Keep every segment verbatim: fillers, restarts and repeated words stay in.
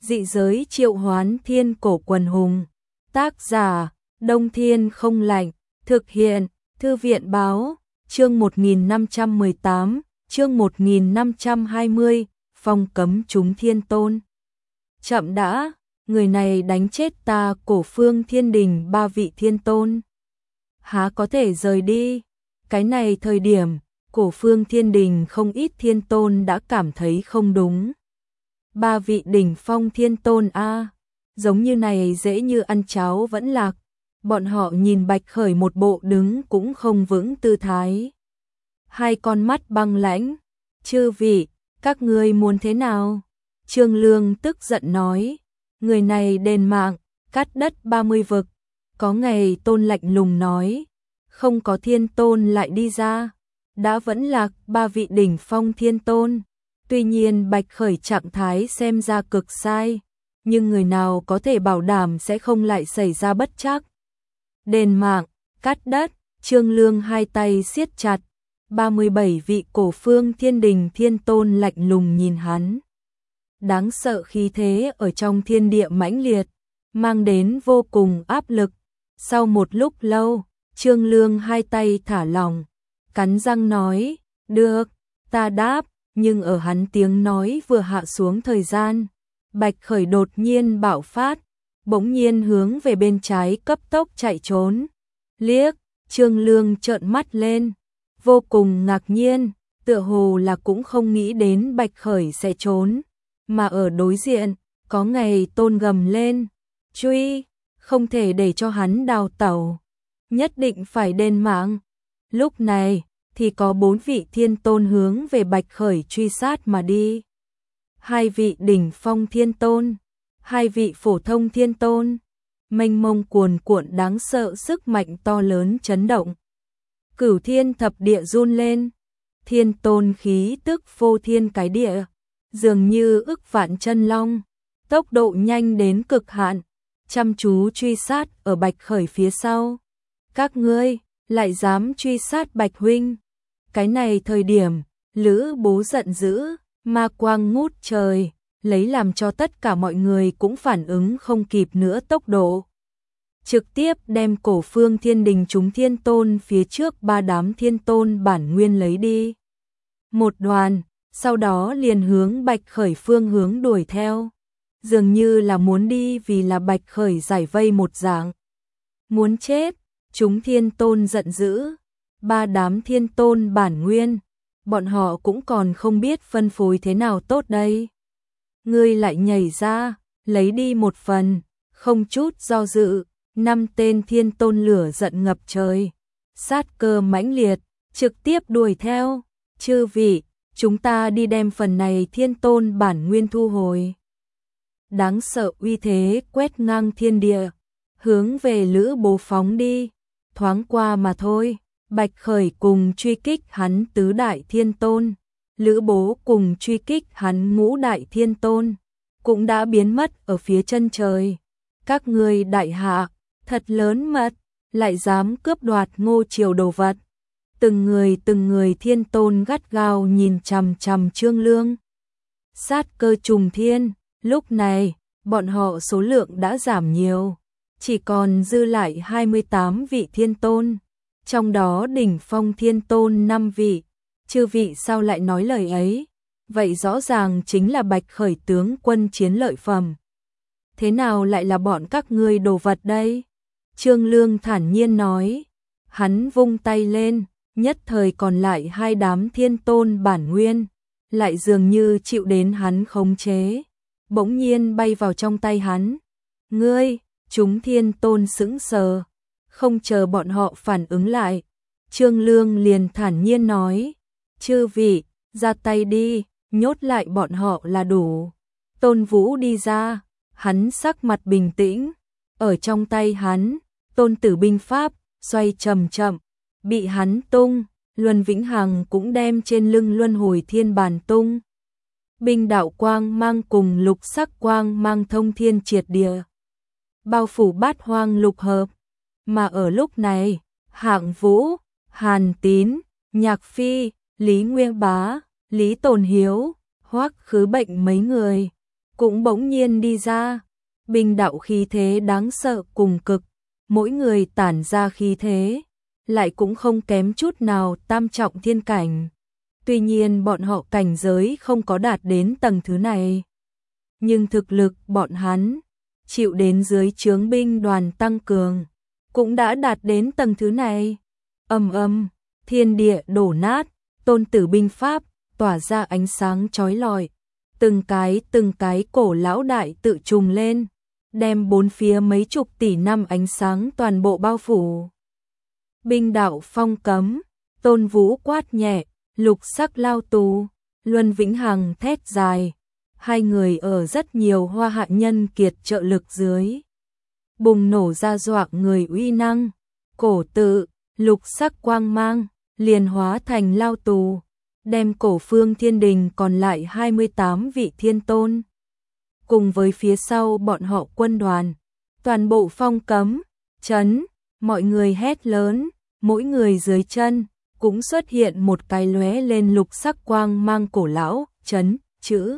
Dị giới triệu hoán thiên cổ quần hùng. Tác giả, Đông Thiên không lạnh. Thực hiện, Thư viện báo, chương một nghìn năm trăm mười tám, chương một nghìn năm trăm hai mươi, phong cấm chúng thiên tôn. Chậm đã, người này đánh chết ta Cổ Phương Thiên Đình ba vị thiên tôn. Há có thể rời đi, cái này thời điểm, Cổ Phương Thiên Đình không ít thiên tôn đã cảm thấy không đúng. Ba vị đỉnh phong thiên tôn a, giống như này dễ như ăn cháo vẫn lạc. Bọn họ nhìn Bạch Khởi một bộ đứng cũng không vững tư thái. Hai con mắt băng lãnh, chư vị, các ngươi muốn thế nào? Trương Lương tức giận nói, người này đền mạng, cắt đất ba mươi vực. Có ngày tôn lạnh lùng nói, không có thiên tôn lại đi ra, đã vẫn lạc ba vị đỉnh phong thiên tôn. Tuy nhiên Bạch Khởi trạng thái xem ra cực sai, nhưng người nào có thể bảo đảm sẽ không lại xảy ra bất trắc. Đền mạng, cắt đất, Trương Lương hai tay siết chặt, ba mươi bảy vị Cổ Phương Thiên Đình thiên tôn lạnh lùng nhìn hắn. Đáng sợ khí thế ở trong thiên địa mãnh liệt, mang đến vô cùng áp lực. Sau một lúc lâu, Trương Lương hai tay thả lỏng, cắn răng nói, được, ta đáp, nhưng ở hắn tiếng nói vừa hạ xuống thời gian, Bạch Khởi đột nhiên bạo phát, bỗng nhiên hướng về bên trái cấp tốc chạy trốn. Liếc, Trương Lương trợn mắt lên, vô cùng ngạc nhiên, tựa hồ là cũng không nghĩ đến Bạch Khởi sẽ trốn, mà ở đối diện, có ngày tôn gầm lên, truy, không thể để cho hắn đào tẩu, nhất định phải đền mạng. Lúc này, thì có bốn vị thiên tôn hướng về Bạch Khởi truy sát mà đi. Hai vị đỉnh phong thiên tôn, hai vị phổ thông thiên tôn, mênh mông cuồn cuộn đáng sợ sức mạnh to lớn chấn động. Cửu thiên thập địa run lên, thiên tôn khí tức phô thiên cái địa, dường như ức vạn chân long, tốc độ nhanh đến cực hạn, chăm chú truy sát ở Bạch Khởi phía sau. Các ngươi lại dám truy sát Bạch huynh? Cái này thời điểm, Lữ Bố giận dữ, ma quang ngút trời, lấy làm cho tất cả mọi người cũng phản ứng không kịp nữa tốc độ. Trực tiếp đem Cổ Phương Thiên Đình chúng thiên tôn phía trước ba đám thiên tôn bản nguyên lấy đi. Một đoàn, sau đó liền hướng Bạch Khởi phương hướng đuổi theo. Dường như là muốn đi vì là Bạch Khởi giải vây một dạng. Muốn chết, chúng thiên tôn giận dữ. Ba đám thiên tôn bản nguyên, bọn họ cũng còn không biết phân phối thế nào tốt đây. Ngươi lại nhảy ra, lấy đi một phần, không chút do dự, năm tên thiên tôn lửa giận ngập trời. Sát cơ mãnh liệt, trực tiếp đuổi theo, chư vị, chúng ta đi đem phần này thiên tôn bản nguyên thu hồi. Đáng sợ uy thế quét ngang thiên địa, hướng về Lữ Bố phóng đi, thoáng qua mà thôi. Bạch Khởi cùng truy kích hắn tứ đại thiên tôn, Lữ Bố cùng truy kích hắn ngũ đại thiên tôn, cũng đã biến mất ở phía chân trời. Các ngươi đại hạ, thật lớn mật, lại dám cướp đoạt Ngô Triều đồ vật. Từng người từng người thiên tôn gắt gao nhìn chằm chằm Trương Lương. Sát cơ trùng thiên, lúc này, bọn họ số lượng đã giảm nhiều, chỉ còn dư lại hai mươi tám vị thiên tôn. Trong đó đỉnh phong thiên tôn năm vị, chư vị sao lại nói lời ấy, vậy rõ ràng chính là Bạch Khởi tướng quân chiến lợi phẩm. Thế nào lại là bọn các ngươi đồ vật đây? Trương Lương thản nhiên nói, hắn vung tay lên, nhất thời còn lại hai đám thiên tôn bản nguyên, lại dường như chịu đến hắn khống chế, bỗng nhiên bay vào trong tay hắn. Ngươi, chúng thiên tôn sững sờ. Không chờ bọn họ phản ứng lại, Trương Lương liền thản nhiên nói, chư vị, ra tay đi, nhốt lại bọn họ là đủ. Tôn Vũ đi ra, hắn sắc mặt bình tĩnh, ở trong tay hắn, tôn tử binh pháp, xoay chậm chậm, bị hắn tung, Luân Vĩnh Hằng cũng đem trên lưng luân hồi thiên bàn tung. Binh đạo quang mang cùng lục sắc quang mang thông thiên triệt địa, bao phủ bát hoang lục hợp. Mà ở lúc này, Hạng Vũ, Hàn Tín, Nhạc Phi, Lý Nguyên Bá, Lý Tồn Hiếu, Hoắc Khứ Bệnh mấy người, cũng bỗng nhiên đi ra. Binh đạo khí thế đáng sợ cùng cực, mỗi người tản ra khí thế, lại cũng không kém chút nào tam trọng thiên cảnh. Tuy nhiên bọn họ cảnh giới không có đạt đến tầng thứ này, nhưng thực lực bọn hắn chịu đến dưới trướng binh đoàn tăng cường, cũng đã đạt đến tầng thứ này. Ầm ầm, thiên địa đổ nát, tôn tử binh pháp tỏa ra ánh sáng chói lọi, từng cái từng cái cổ lão đại tự trùng lên, đem bốn phía mấy chục tỷ năm ánh sáng toàn bộ bao phủ. Binh đạo phong cấm, Tôn Vũ quát nhẹ, lục sắc lao tù, Luân Vĩnh Hằng thét dài. Hai người ở rất nhiều hoa hạ nhân kiệt trợ lực dưới, bùng nổ ra dọa người uy năng, cổ tự, lục sắc quang mang, liền hóa thành lao tù, đem cổ phương thiên đình còn lại hai mươi tám vị thiên tôn. Cùng với phía sau bọn họ quân đoàn, toàn bộ phong cấm, chấn, mọi người hét lớn, mỗi người dưới chân, cũng xuất hiện một cái lóe lên lục sắc quang mang cổ lão, chấn, chữ.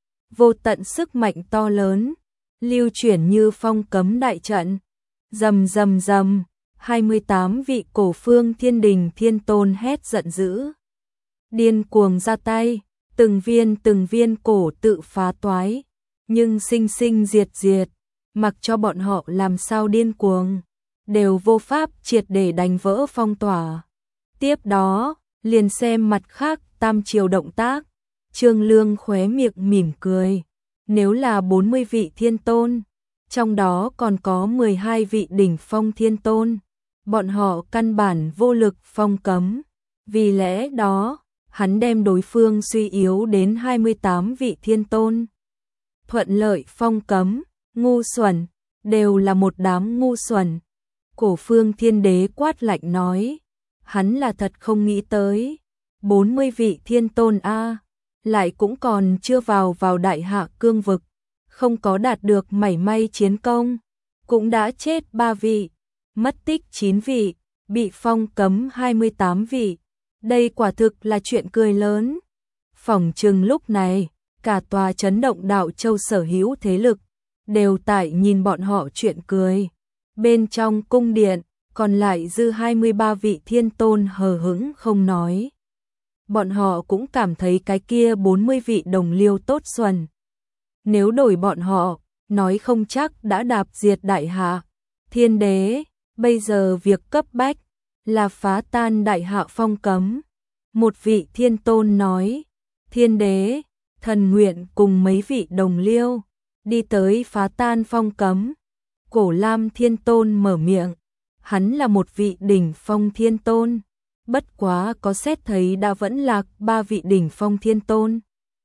Vô tận sức mạnh to lớn, lưu chuyển như phong cấm đại trận, rầm rầm rầm, hai mươi tám vị cổ phương thiên đình thiên tôn hét giận dữ. Điên cuồng ra tay, từng viên từng viên cổ tự phá toái, nhưng sinh sinh diệt diệt, mặc cho bọn họ làm sao điên cuồng, đều vô pháp triệt để đánh vỡ phong tỏa. Tiếp đó, liền xem mặt khác tam triều động tác. Trương Lương khóe miệng mỉm cười, nếu là bốn mươi vị thiên tôn, trong đó còn có mười hai vị đỉnh phong thiên tôn, bọn họ căn bản vô lực phong cấm, vì lẽ đó, hắn đem đối phương suy yếu đến hai mươi tám vị thiên tôn. Thuận lợi phong cấm, ngu xuẩn, đều là một đám ngu xuẩn. Cổ phương thiên đế quát lạnh nói, hắn là thật không nghĩ tới, bốn mươi vị thiên tôn a, lại cũng còn chưa vào vào đại hạ cương vực, không có đạt được mảy may chiến công, cũng đã chết ba vị, mất tích chín vị, bị phong cấm hai mươi tám vị. Đây quả thực là chuyện cười lớn. Phỏng chừng lúc này, cả tòa chấn động đạo châu sở hữu thế lực, đều tại nhìn bọn họ chuyện cười. Bên trong cung điện, còn lại dư hai mươi ba vị thiên tôn hờ hững không nói. Bọn họ cũng cảm thấy cái kia bốn mươi vị đồng liêu tốt xuân. Nếu đổi bọn họ, nói không chắc đã đạp diệt đại hạ. Thiên đế, bây giờ việc cấp bách là phá tan đại hạ phong cấm. Một vị thiên tôn nói, thiên đế, thần nguyện cùng mấy vị đồng liêu, đi tới phá tan phong cấm. Cổ Lam thiên tôn mở miệng, hắn là một vị đỉnh phong thiên tôn, bất quá có xét thấy đã vẫn lạc ba vị đỉnh phong thiên tôn.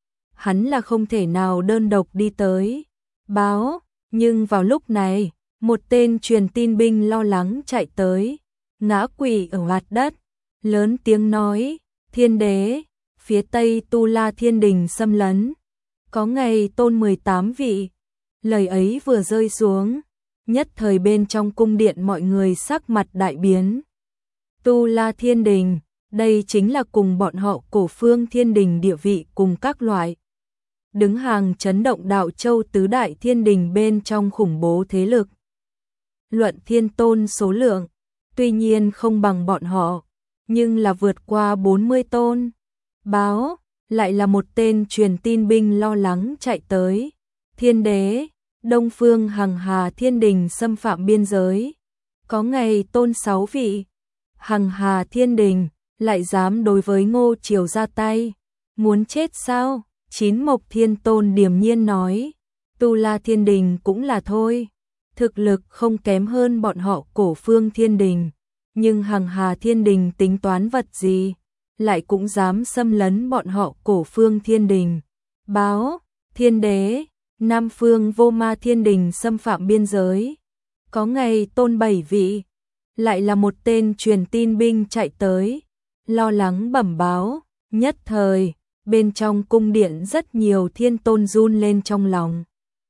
Hắn là không thể nào đơn độc đi tới, báo, nhưng vào lúc này, một tên truyền tin binh lo lắng chạy tới, ngã quỵ ở mặt đất, lớn tiếng nói, thiên đế, phía tây Tu La thiên đình xâm lấn, có ngày tôn mười tám vị. Lời ấy vừa rơi xuống, nhất thời bên trong cung điện mọi người sắc mặt đại biến. Tu La thiên đình, đây chính là cùng bọn họ cổ phương thiên đình địa vị cùng các loại. Đứng hàng chấn động đạo châu tứ đại thiên đình bên trong khủng bố thế lực. Luận thiên tôn số lượng, tuy nhiên không bằng bọn họ, nhưng là vượt qua bốn mươi tôn. Báo, lại là một tên truyền tin binh lo lắng chạy tới. Thiên đế, Đông Phương Hằng Hà thiên đình xâm phạm biên giới. Có ngày tôn sáu vị. Hằng Hà thiên đình, lại dám đối với Ngô Triều ra tay. Muốn chết sao? Chín Mộc thiên tôn điềm nhiên nói. Tu La thiên đình cũng là thôi. Thực lực không kém hơn bọn họ cổ phương thiên đình. Nhưng Hằng Hà thiên đình tính toán vật gì? Lại cũng dám xâm lấn bọn họ cổ phương thiên đình. Báo, thiên đế, Nam phương Vô Ma thiên đình xâm phạm biên giới. Có ngày tôn bảy vị. Lại là một tên truyền tin binh chạy tới, lo lắng bẩm báo, nhất thời, bên trong cung điện rất nhiều thiên tôn run lên trong lòng.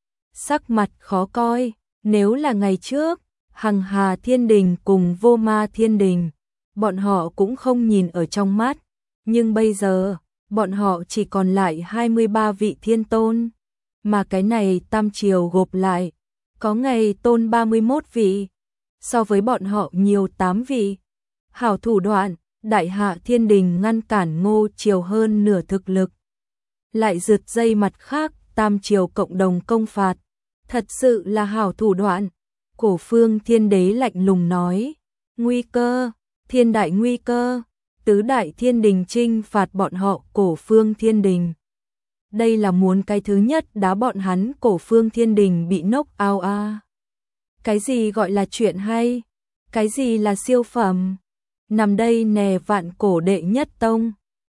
Sắc mặt khó coi, nếu là ngày trước, Hằng Hà thiên đình cùng Vô Ma thiên đình, bọn họ cũng không nhìn ở trong mắt, nhưng bây giờ, bọn họ chỉ còn lại hai mươi ba vị thiên tôn. mà cái này tam triều gộp lại, có ngày tôn ba mươi mốt vị, so với bọn họ nhiều tám vị. Hảo thủ đoạn, đại hạ thiên đình ngăn cản Ngô triều hơn nửa thực lực. Lại rượt dây mặt khác, tam triều cộng đồng công phạt. Thật sự là hảo thủ đoạn. Cổ Phương Thiên Đế lạnh lùng nói, nguy cơ, thiên đại nguy cơ, tứ đại thiên đình trinh phạt bọn họ Cổ Phương Thiên Đình. Đây là muốn cái thứ nhất đá bọn hắn Cổ Phương Thiên Đình bị knock out a. Cái gì gọi là chuyện hay? Cái gì là siêu phẩm? Nằm đây nè vạn cổ đệ nhất tông.